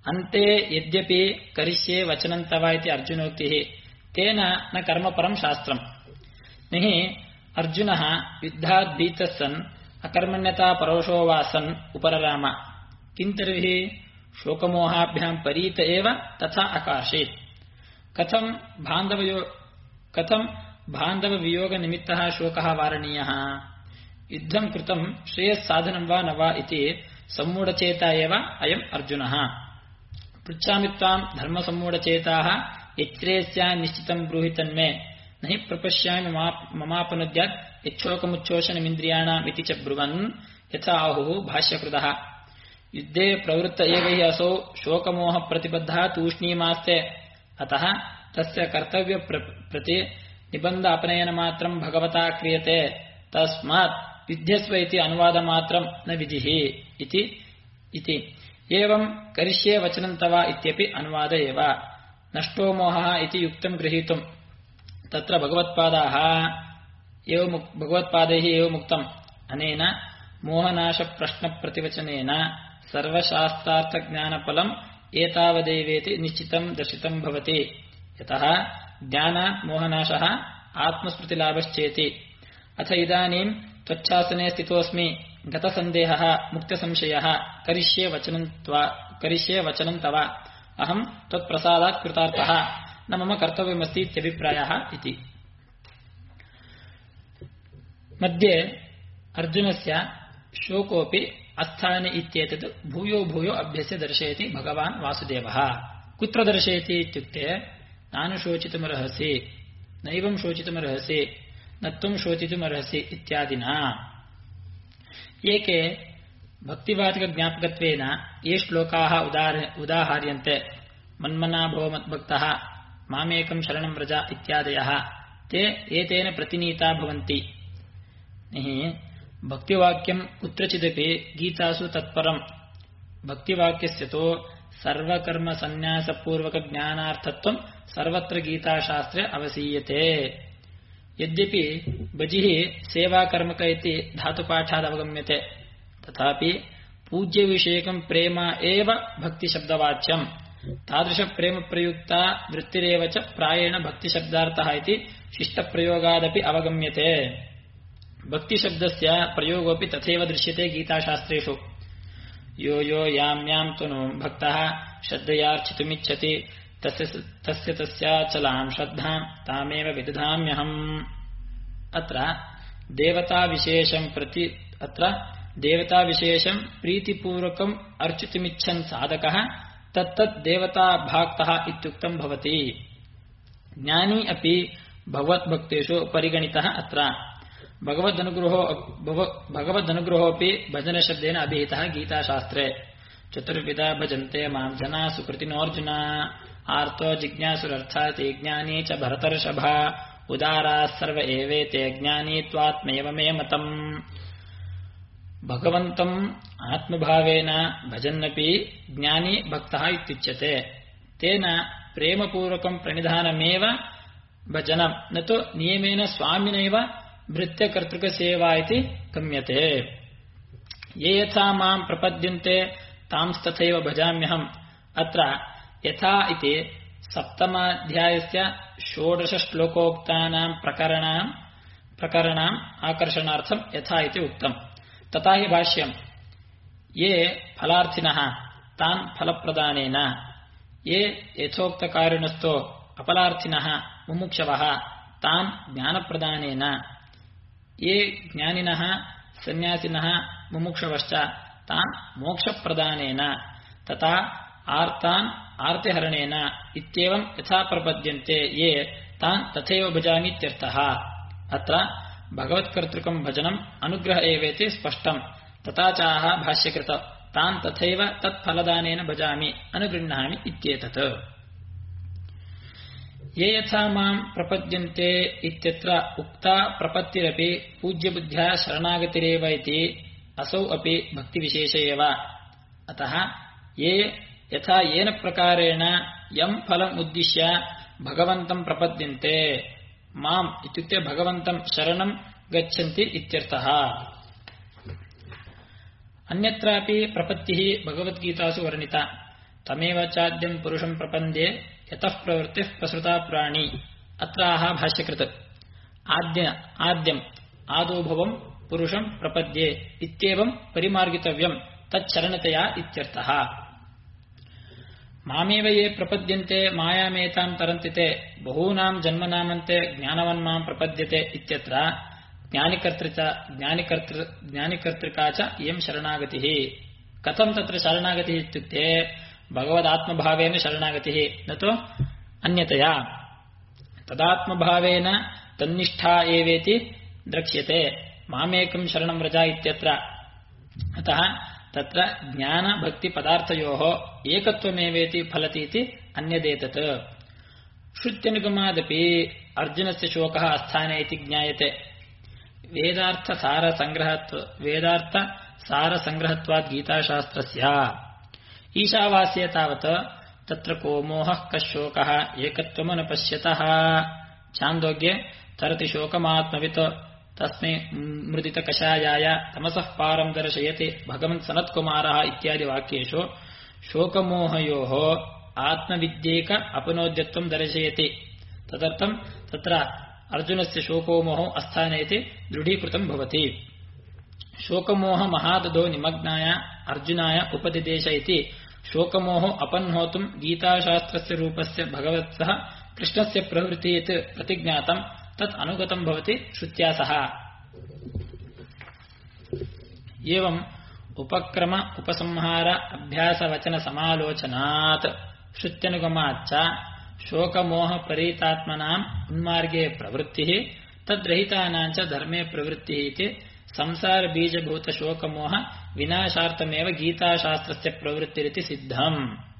अन्ते यद्यपि करिष्ये वचनं तव इति अर्जुनोक्तिः तेन न कर्मपरं शास्त्रम्। न हि अर्जुनः युद्धात् भीतः सन् अकर्मण्यता परोषो वा सन् उपरराम। किं तर्हि शोकमोहाभ्यां परीत एव तथा अकार्षीत्। कथं बान्धववियोगनिमित्तः शोकः वारणीयः। युद्धं कृतं श्रेयस्साधनं वा न वा इति सम्मूढचेता एव अयम् अर्जुनः। पृच्छामि त्वां धर्मसम्मूढचेताः यच्छ्रेयस्या निश्चितं ब्रूहि तन्मे न हि प्रपश्यामि ममापनुद्यात् यच्छोकमुच्छोषणमिन्द्रियाणाम् इति च ब्रुवन् यथा आहुः भाष्यकृतः। युद्धे प्रवृत्त एव हि असौ शोकमोहप्रतिबद्धः तूष्णीमास्ते। अतः तस्य कर्तव्यप्रति निबन्ध अपनयनमात्रं भगवता क्रियते। तस्मात् युध्यस्व इति अनुवादमात्रं न विधिः इति। एवं करिष्ये वचनं तव इत्यपि अनुवाद एव। नष्टो मोहः इति युक्तं गृहीतुं तत्र भगवत्पादैः एव मुक्तम्। अनेन मोहनाशप्रश्नप्रतिवचनेन सर्वशास्त्रार्थज्ञानफलम् एतावदेवेति निश्चितं दर्शितं भवति। यतः ज्ञानात् मोहनाशः आत्मस्मृतिलाभश्चेति। अथ इदानीं त्वच्छासने स्थितोऽस्मि गतसन्देहः मुक्तसंशयः करिष्ये वचनं तव अहं त्वत्प्रसादात् कृतार्थः न मम कर्तव्यमस्ति इत्यभिप्रायः इति। मध्ये अर्जुनस्य शोकोऽपि अस्थाने इत्येतत् भूयो भूयो अभ्यस्य दर्शयति भगवान् वासुदेवः। कुत्र दर्शयति इत्युक्ते नानुशोचितुमर्हसि नैवं शोचितुमर्हसि न त्वं शोचितुमर्हसि इत्यादिना। एके भक्तिवाचकज्ञापकत्वेन ये श्लोकाः उदाहर्यन्ते मन्मना भव मद्भक्तः मामेकं शरणं व्रज इत्यादयः ते एतेन प्रतिनीता भवन्ति। भक्तिवाक्यं कुत्रचिदपि गीतासु तत्परं भक्तिवाक्यस्य तो सर्वकर्मसन्न्यासपूर्वकज्ञानार्थत्वं सर्वत्र गीताशास्त्रे अवसीयते। यद्यपि बजिः सेवाकर्मक इति धातुपाठादवगम्यते तथापि पूज्यविषयकं प्रेम एव भक्तिशब्दवाच्यम्। तादृशप्रेमप्रयुक्ता वृत्तिरेव च प्रायेण भक्तिशब्दार्थः इति शिष्टप्रयोगादपि अवगम्यते। भक्तिशब्दस्य प्रयोगोऽपि तथैव दृश्यते गीताशास्त्रेषु। यो यो यां यां तनु भक्तः श्रद्धयार्चितुमिच्छति तस्य तस्याचलां श्रद्धां तामेव विदधाम्यहम्। अत्र देवताविशेषं प्रीतिपूर्वकम् अर्चितुमिच्छन् साधकः तत्तत् देवताभाक्तः इत्युक्तं भवति। ज्ञानी अपि भगवद्भक्तेषु परिगणितः। अत्र भगवदनुग्रहोऽपि भजनशब्देन अभिहितः गीताशास्त्रे। चतुर्विधा भजन्ते मां जनाः सुकृतिनोऽर्जुन आर्तो जिज्ञासुरर्थाति ज्ञानी च भरतर्षभ उदाराः सर्व एवेते ज्ञानी त्वात्मैव मे मतम्। भगवन्तम् आत्मभावेन भजन्नपि ज्ञानी भक्तः इत्युच्यते। तेन प्रेमपूर्वकं प्रणिधानमेव भजनं न तु नियमेन स्वामिनैव भृत्यकर्तृकसेवा इति गम्यते। ये यथा मां प्रपद्यन्ते तांस्तथैव भजाम्यहम्। अत्र यथा इति सप्तमाध्यायस्य 16 श्लोकोक्तानां प्रकरणाम् आकर्षणार्थं यथा इति उक्तम्। तथा हि भाष्यम्। ये फलार्थिनः तान् फलप्रदानेन ये यथोक्तकारिणस्थो अपलार्थिनः मुमुक्षवः तान् ज्ञानप्रदानेन ये ज्ञानिनः सन्यासिनः मुमुक्षवश्च तान् मोक्षप्रदानेन तथा आर्तान् आर्तिहरणेन इत्येवं यथा प्रपद्यन्ते ये तान् तथैव भजामि इत्यर्थः। अत्र भगवत्कर्तृकं भजनम् अनुग्रह एवेति स्पष्टम्। तथा चाह भाष्यकृत तान् तथैव तत्फलदानेन भजामि अनुगृह्णामि इत्येतत्। ये यथा मां प्रपद्यन्ते इत्यत्र उक्ता प्रपत्तिरपि पूज्यबुद्ध्या शरणागतिरेव इति असौ अपि भक्तिविशेष एव। अतः ये यथा येन प्रकारेण यं फलम् उद्दिश्य भगवन्तं प्रपद्यन्ते माम् इत्युक्ते भगवन्तं शरणं गच्छन्ति इत्यर्थः। अन्यत्रापि प्रपत्तिः भगवद्गीतासु वर्णिता। ತಮೇವ ಚಾದ್ಯಂ ಪುರುಷಂ ಪ್ರಪಂದ್ಯೆ ಯತಃ ಪ್ರವೃತ್ತಿಃ ಪ್ರಸೃತಾ ಪ್ರಾಣಿ. ಅತ್ರಾಹ ಭಾಷ್ಯಕೃತ ಆದ್ಯಂ ಆದೋಭವಂ ಪುರುಷಂ ಪ್ರಪದ್ಯೆ ಇತ್ಯೇವಂ ಪರಿಮಾರ್ಗಿತವ್ಯಂ ತಚ್ಚರಣತೆಯ ಇತ್ಯರ್ಥಃ. ಮಾಮೇವ ಯೇ ಪ್ರಪದ್ಯಂತೆ ಮಾಯಾಮೇತಾಂ ತರಂತಿತೆ ಬಹೂನಾಂ ಜನ್ಮನಾಮಂತೆ ಜ್ಞಾನವನ್ಮಾಂ ಪ್ರಪದ್ಯತೆ ಇತ್ಯತ್ರ ಜ್ಞಾನಿಕರ್ತೃಕಾ ಚ ಇಯಂ ಶರಣಾಗತಿಃ. ಕಥಂ ತತ್ರ ಶರಣಾಗತಿಃ ಇತ್ಯುಕ್ತೆ ಭಗವದಾತ್ಮಭಾವೇನ ಶರಣಾಗತಿಃ ನತು ಅನ್ಯತಯಾ. ತದಾತ್ಮಭಾವೇನ ತನ್ನಿಷ್ಠಾ ಏವೇತಿ ದ್ರಕ್ಷ್ಯತೆ ಮಾಮೇಕಂ ಶರಣಂ ವ್ರಜ ಇತ್ಯತ್ರ. ಅತಃ ತತ್ರ ಜ್ಞಾನ ಭಕ್ತಿ ಪದಾರ್ಥಯೋಃ ಏಕತ್ವಮೇವೇತಿ ಫಲತೀತಿ ಅನ್ಯದೇತತ್. ಶ್ರುತ್ಯನುಗಮಾದಪಿ ಅರ್ಜುನಸ್ಯ ಶೋಕಃ ಅಸ್ಥಾನೆ ಇತಿ ಜ್ಞಾಯತೆ. ವೇದಾರ್ಥ ಸಾರ ಸಂಗ್ರಹತ್ವಾದ್ ಗೀತಾಶಾಸ್ತ್ರಸ್ಯ. ಈಶಾವಾಸ್ಯೆ ತಾವತ್ ತತ್ರ ಕೋ ಮೋಹಃ ಕಶೋಕಃ ಏಕತ್ವಮನ ಪಶ್ಯತಃ. ಛಾಂದೋಗ್ಯೆ ತರತಿ ಶೋಕಮಾತ್ಮವಿತ್ ತಸ್ಮೈ ಮೃದಿತ ಕಷಾಯಾಯ ತಮಸಃ ಪಾರಂ ದರ್ಶಯತಿ ಭಗವಂತ ಸನತ್ಕುಮಾರಃ ಇತ್ಯಾದಿ ವಾಕ್ಯೇಷು ಶೋಕಮೋಹಯೋಃ ಆತ್ಮವಿದ್ಯೇಕ ಅಪನೋದ್ಯತ್ವಂ ದರ್ಶಯತಿ. ತದರ್ಥಂ ತತ್ರ ಅರ್ಜುನಸ್ಯ ಶೋಕೋ ಮೋಹೋ ಅಸ್ಥಾನೆ ಇತಿ ದೃಢೀಕೃತಂ ಭವತಿ. ಶೋಕಮೋಹ ಮಹಾದದೋ ನಿಮಗ್ನಾಯ ಅರ್ಜುನಾಯ ಉಪದಿದೇಶ ಇತಿ ಶೋಕಮೋಹೋ ಅಪನ್ಹೋತುಂ ಗೀತಾಶಾಸ್ತ್ರಸ್ಯ ರೂಪಸ್ಯ ಭಗವತ್ಸಃ ಕೃಷ್ಣಸ್ಯ ಪ್ರವೃತ್ತಿಯತ್ ಪ್ರತಿಜ್ಞಾತಂ ತತ್ ಅನುಗತಂ ಭವತಿ ಶ್ರುತ್ಯಾ ಸಹ. ಏವಂ ಉಪಕ್ರಮ ಉಪಸಂಹಾರ ಅಭ್ಯಾಸ ವಚನ ಸಮಾಲೋಚನಾತ್ ಶ್ರುತ್ಯನುಗಮಾಚ್ಚ ಶೋಕಮೋಹ ಪರೀತಾತ್ಮನಾಂ ಉನ್ಮಾರ್ಗೇ ಪ್ರವೃತ್ತಿಃ ತದ್ರಹಿತಾನಾಂಚ ಧರ್ಮೇ ಪ್ರವೃತ್ತಿಃ ಇತಿ ಸಂಸಾರ ಬೀಜಭೂತ ಶೋಕಮೋಹ ವಿನಾಶಾರ್ಥಮೇವ ಗೀತಾಶಾಸ್ತ್ರಸ್ಯ ಪ್ರವೃತ್ತಿರಿತಿ ಸಿದ್ಧಂ.